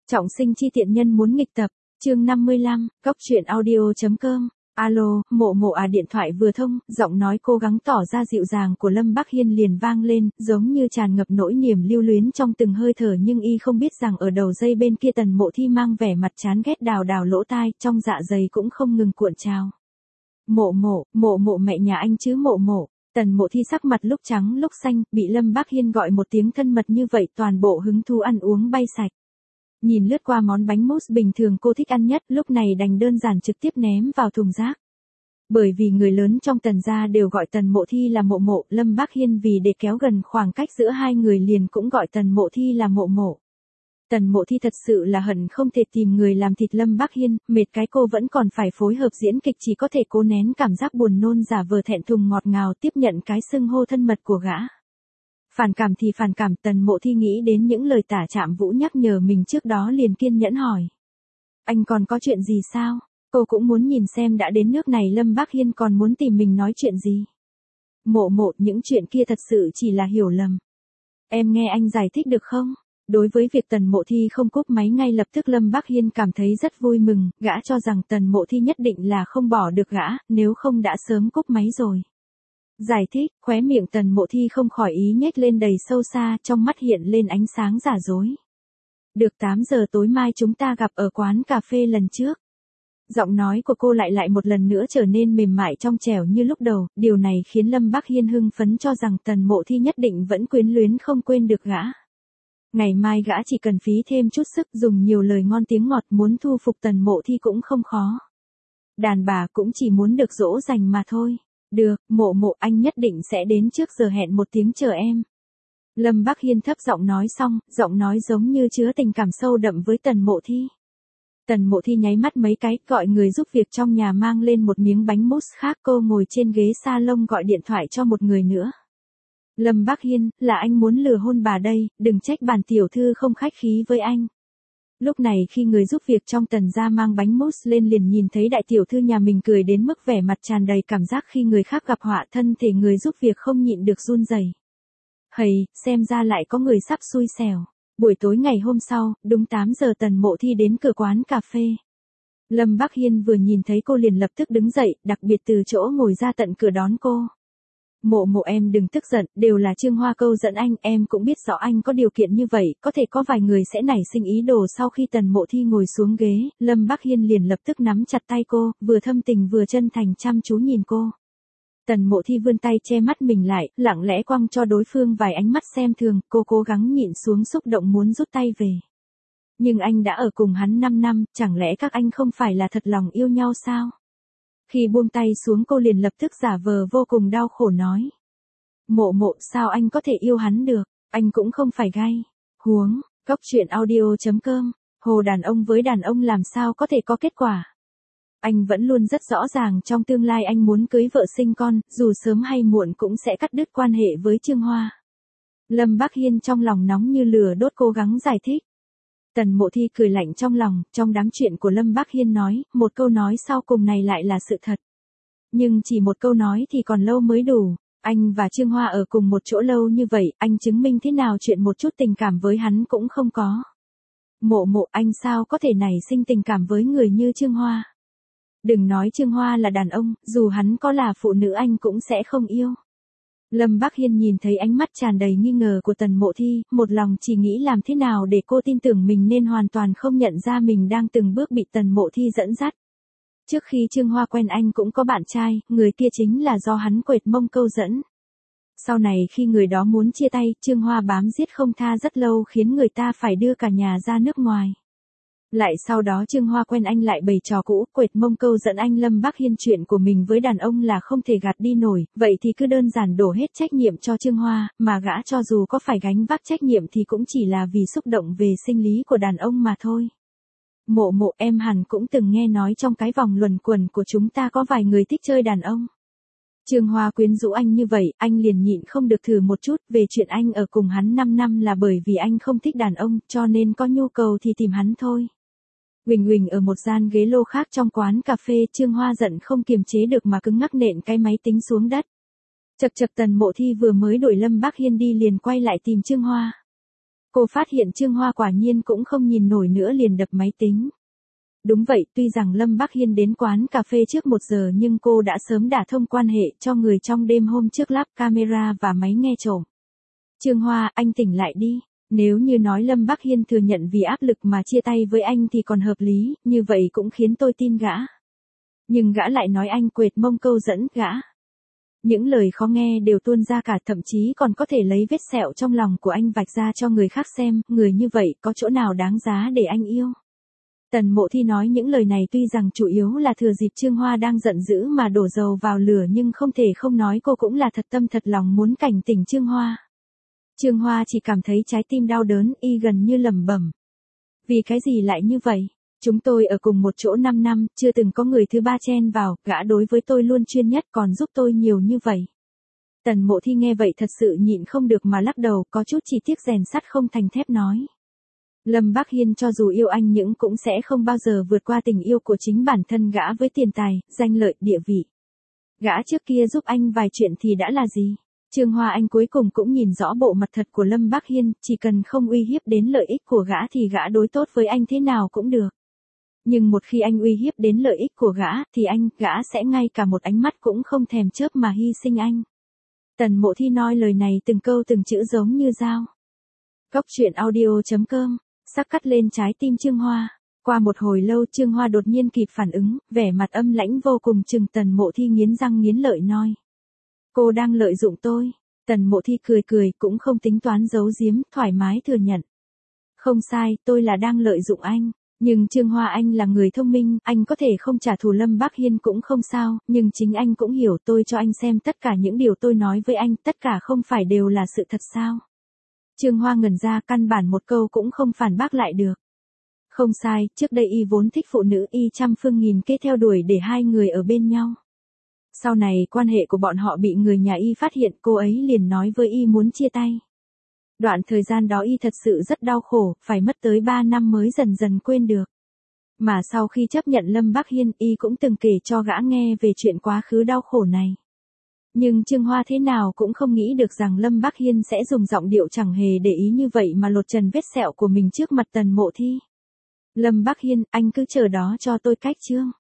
Trọng sinh chi tiện nhân muốn nghịch tập, chương 55, góc truyện audio.com. Alo, Mộ Mộ à, điện thoại vừa thông, giọng nói cố gắng tỏ ra dịu dàng của Lâm Bắc Hiên liền vang lên, giống như tràn ngập nỗi niềm lưu luyến trong từng hơi thở, nhưng y không biết rằng ở đầu dây bên kia Tần Mộ Thi mang vẻ mặt chán ghét đào đào lỗ tai, trong dạ dày cũng không ngừng cuộn trào. Mộ Mộ mẹ nhà anh chứ Mộ Mộ. Tần Mộ Thi sắc mặt lúc trắng lúc xanh, bị Lâm Bắc Hiên gọi một tiếng thân mật như vậy, toàn bộ hứng thú ăn uống bay sạch. Nhìn lướt qua món bánh mousse bình thường cô thích ăn nhất, lúc này đành đơn giản trực tiếp ném vào thùng rác. Bởi vì người lớn trong Tần gia đều gọi Tần Mộ Thi là Mộ Mộ, Lâm Bắc Hiên vì để kéo gần khoảng cách giữa hai người liền cũng gọi Tần Mộ Thi là Mộ Mộ. Tần Mộ Thi thật sự là hận không thể tìm người làm thịt Lâm Bắc Hiên, mệt cái cô vẫn còn phải phối hợp diễn kịch, chỉ có thể cố nén cảm giác buồn nôn, giả vờ thẹn thùng ngọt ngào tiếp nhận cái xưng hô thân mật của gã. Phản cảm thì phản cảm, Tần Mộ Thi nghĩ đến những lời tả Trạm Vũ nhắc nhở mình trước đó liền kiên nhẫn hỏi. Anh còn có chuyện gì sao? Cô cũng muốn nhìn xem đã đến nước này Lâm Bắc Hiên còn muốn tìm mình nói chuyện gì. Mộ Mộ, những chuyện kia thật sự chỉ là hiểu lầm. Em nghe anh giải thích được không? Đối với việc Tần Mộ Thi không cúp máy ngay lập tức, Lâm Bắc Hiên cảm thấy rất vui mừng, gã cho rằng Tần Mộ Thi nhất định là không bỏ được gã, nếu không đã sớm cúp máy rồi. Giải thích, khóe miệng Tần Mộ Thi không khỏi ý nhếch lên đầy sâu xa, trong mắt hiện lên ánh sáng giả dối. Được, 8 giờ tối mai chúng ta gặp ở quán cà phê lần trước. Giọng nói của cô lại một lần nữa trở nên mềm mại trong trẻo như lúc đầu, điều này khiến Lâm Bắc Hiên hưng phấn cho rằng Tần Mộ Thi nhất định vẫn quyến luyến không quên được gã. Ngày mai gã chỉ cần phí thêm chút sức, dùng nhiều lời ngon tiếng ngọt, muốn thu phục Tần Mộ Thi cũng không khó. Đàn bà cũng chỉ muốn được dỗ dành mà thôi. Được, Mộ Mộ, anh nhất định sẽ đến trước giờ hẹn 1 tiếng chờ em. Lâm Bắc Hiên thấp giọng nói xong, giọng nói giống như chứa tình cảm sâu đậm với Tần Mộ Thi. Tần Mộ Thi nháy mắt mấy cái, gọi người giúp việc trong nhà mang lên một miếng bánh mousse khác, cô ngồi trên ghế salon gọi điện thoại cho một người nữa. Lâm Bắc Hiên, là anh muốn lừa hôn bà đây, đừng trách bản tiểu thư không khách khí với anh. Lúc này khi người giúp việc trong Tần gia mang bánh mousse lên liền nhìn thấy đại tiểu thư nhà mình cười đến mức vẻ mặt tràn đầy cảm giác khi người khác gặp họa, thân thể người giúp việc không nhịn được run rẩy. Hầy, xem ra lại có người sắp xui xẻo. Buổi tối ngày hôm sau, đúng 8 giờ Tần Mộ Thi đến cửa quán cà phê. Lâm Bắc Hiên vừa nhìn thấy cô liền lập tức đứng dậy, đặc biệt từ chỗ ngồi ra tận cửa đón cô. Mộ Mộ, em đừng tức giận, đều là Trương Hoa câu dẫn anh, em cũng biết rõ anh có điều kiện như vậy, có thể có vài người sẽ nảy sinh ý đồ. Sau khi Tần Mộ Thi ngồi xuống ghế, Lâm Bắc Hiên liền lập tức nắm chặt tay cô, vừa thâm tình vừa chân thành chăm chú nhìn cô. Tần Mộ Thi vươn tay che mắt mình lại, lặng lẽ quăng cho đối phương vài ánh mắt xem thường, cô cố gắng nhịn xuống xúc động muốn rút tay về. Nhưng anh đã ở cùng hắn 5 năm, chẳng lẽ các anh không phải là thật lòng yêu nhau sao? Khi buông tay xuống cô liền lập tức giả vờ vô cùng đau khổ nói. Mộ Mộ, sao anh có thể yêu hắn được, anh cũng không phải gay. Huống, góc truyện audio.com, hồ đàn ông với đàn ông làm sao có thể có kết quả. Anh vẫn luôn rất rõ ràng trong tương lai anh muốn cưới vợ sinh con, dù sớm hay muộn cũng sẽ cắt đứt quan hệ với Trương Hoa. Lâm Bắc Hiên trong lòng nóng như lửa đốt cố gắng giải thích. Tần Mộ Thi cười lạnh trong lòng, trong đám chuyện của Lâm Bắc Hiên nói, một câu nói sau cùng này lại là sự thật. Nhưng chỉ một câu nói thì còn lâu mới đủ, anh và Trương Hoa ở cùng một chỗ lâu như vậy, anh chứng minh thế nào chuyện một chút tình cảm với hắn cũng không có. Mộ Mộ, anh sao có thể nảy sinh tình cảm với người như Trương Hoa. Đừng nói Trương Hoa là đàn ông, dù hắn có là phụ nữ anh cũng sẽ không yêu. Lâm Bắc Hiên nhìn thấy ánh mắt tràn đầy nghi ngờ của Tần Mộ Thi, một lòng chỉ nghĩ làm thế nào để cô tin tưởng mình nên hoàn toàn không nhận ra mình đang từng bước bị Tần Mộ Thi dẫn dắt. Trước khi Trương Hoa quen anh cũng có bạn trai, người kia chính là do hắn quệt mông câu dẫn. Sau này khi người đó muốn chia tay, Trương Hoa bám giết không tha rất lâu khiến người ta phải đưa cả nhà ra nước ngoài. Lại sau đó Trương Hoa quen anh lại bày trò cũ, quệt mông câu dẫn anh. Lâm Bắc Hiên chuyện của mình với đàn ông là không thể gạt đi nổi, vậy thì cứ đơn giản đổ hết trách nhiệm cho Trương Hoa, mà gã cho dù có phải gánh vác trách nhiệm thì cũng chỉ là vì xúc động về sinh lý của đàn ông mà thôi. Mộ Mộ, em hẳn cũng từng nghe nói trong cái vòng luẩn quẩn của chúng ta có vài người thích chơi đàn ông. Trương Hoa quyến rũ anh như vậy, anh liền nhịn không được thử một chút. Về chuyện anh ở cùng hắn 5 năm là bởi vì anh không thích đàn ông, cho nên có nhu cầu thì tìm hắn thôi. Huỳnh ở một gian ghế lô khác trong quán cà phê, Trương Hoa giận không kiềm chế được mà cứng ngắc nện cái máy tính xuống đất. Chậc Tần Mộ Thi vừa mới đuổi Lâm Bắc Hiên đi liền quay lại tìm Trương Hoa. Cô phát hiện Trương Hoa quả nhiên cũng không nhìn nổi nữa liền đập máy tính. Đúng vậy, tuy rằng Lâm Bắc Hiên đến quán cà phê trước 1 giờ nhưng cô đã sớm đả thông quan hệ cho người trong đêm hôm trước lắp camera và máy nghe trộm. Trương Hoa, anh tỉnh lại đi. Nếu như nói Lâm Bắc Hiên thừa nhận vì áp lực mà chia tay với anh thì còn hợp lý, như vậy cũng khiến tôi tin gã. Nhưng gã lại nói anh quệt mông câu dẫn gã. Những lời khó nghe đều tuôn ra cả, thậm chí còn có thể lấy vết sẹo trong lòng của anh vạch ra cho người khác xem, người như vậy có chỗ nào đáng giá để anh yêu. Tần Mộ Thi nói những lời này tuy rằng chủ yếu là thừa dịp Trương Hoa đang giận dữ mà đổ dầu vào lửa, nhưng không thể không nói cô cũng là thật tâm thật lòng muốn cảnh tỉnh Trương Hoa. Trương Hoa chỉ cảm thấy trái tim đau đớn, y gần như lẩm bẩm. Vì cái gì lại như vậy? Chúng tôi ở cùng một chỗ 5 năm, chưa từng có người thứ ba chen vào, gã đối với tôi luôn chuyên nhất còn giúp tôi nhiều như vậy. Tần Mộ Thi nghe vậy thật sự nhịn không được mà lắc đầu, có chút chỉ tiếc rèn sắt không thành thép nói. Lâm Bắc Hiên cho dù yêu anh nhưng cũng sẽ không bao giờ vượt qua tình yêu của chính bản thân gã với tiền tài, danh lợi, địa vị. Gã trước kia giúp anh vài chuyện thì đã là gì? Trương Hoa anh cuối cùng cũng nhìn rõ bộ mặt thật của Lâm Bắc Hiên, chỉ cần không uy hiếp đến lợi ích của gã thì gã đối tốt với anh thế nào cũng được. Nhưng một khi anh uy hiếp đến lợi ích của gã thì gã sẽ ngay cả một ánh mắt cũng không thèm chớp mà hy sinh anh. Tần Mộ Thi nói lời này từng câu từng chữ giống như dao. Góc truyện audio.com, sắc cắt lên trái tim Trương Hoa. Qua một hồi lâu Trương Hoa đột nhiên kịp phản ứng, vẻ mặt âm lãnh vô cùng trừng Tần Mộ Thi nghiến răng nghiến lợi nói. Cô đang lợi dụng tôi. Tần Mộ Thi cười cười cũng không tính toán giấu giếm, thoải mái thừa nhận. Không sai, tôi là đang lợi dụng anh. Nhưng Trương Hoa anh là người thông minh, anh có thể không trả thù Lâm Bắc Hiên cũng không sao, nhưng chính anh cũng hiểu tôi cho anh xem tất cả những điều tôi nói với anh, tất cả không phải đều là sự thật sao. Trương Hoa ngẩn ra, căn bản một câu cũng không phản bác lại được. Không sai, trước đây y vốn thích phụ nữ, y trăm phương nghìn kế theo đuổi để hai người ở bên nhau. Sau này quan hệ của bọn họ bị người nhà y phát hiện, cô ấy liền nói với y muốn chia tay. Đoạn thời gian đó y thật sự rất đau khổ, phải mất tới 3 năm mới dần dần quên được. Mà sau khi chấp nhận Lâm Bắc Hiên, y cũng từng kể cho gã nghe về chuyện quá khứ đau khổ này. Nhưng Trương Hoa thế nào cũng không nghĩ được rằng Lâm Bắc Hiên sẽ dùng giọng điệu chẳng hề để ý như vậy mà lột trần vết sẹo của mình trước mặt Tần Mộ Thi. Lâm Bắc Hiên, anh cứ chờ đó cho tôi cách chương.